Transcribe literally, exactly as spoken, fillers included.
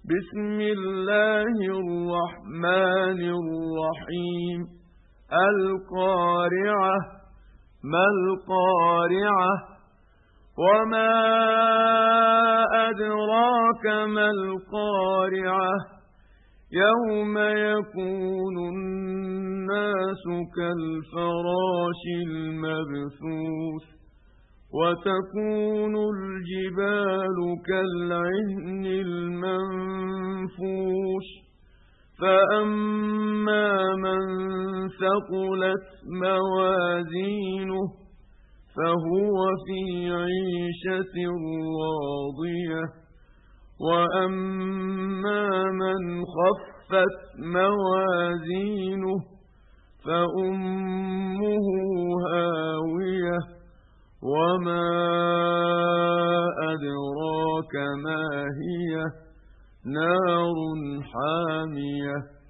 بسم الله الرحمن الرحيم القارعة ما القارعة وما أدراك ما القارعة يوم يكون الناس كالفراش المبثوث وتكون الجبال كالعهن المنفوش فأما من ثقلت موازينه فهو في عيشة راضية وأما من خفت موازينه فأمه هاوية وما أدراك ما هي نار حامية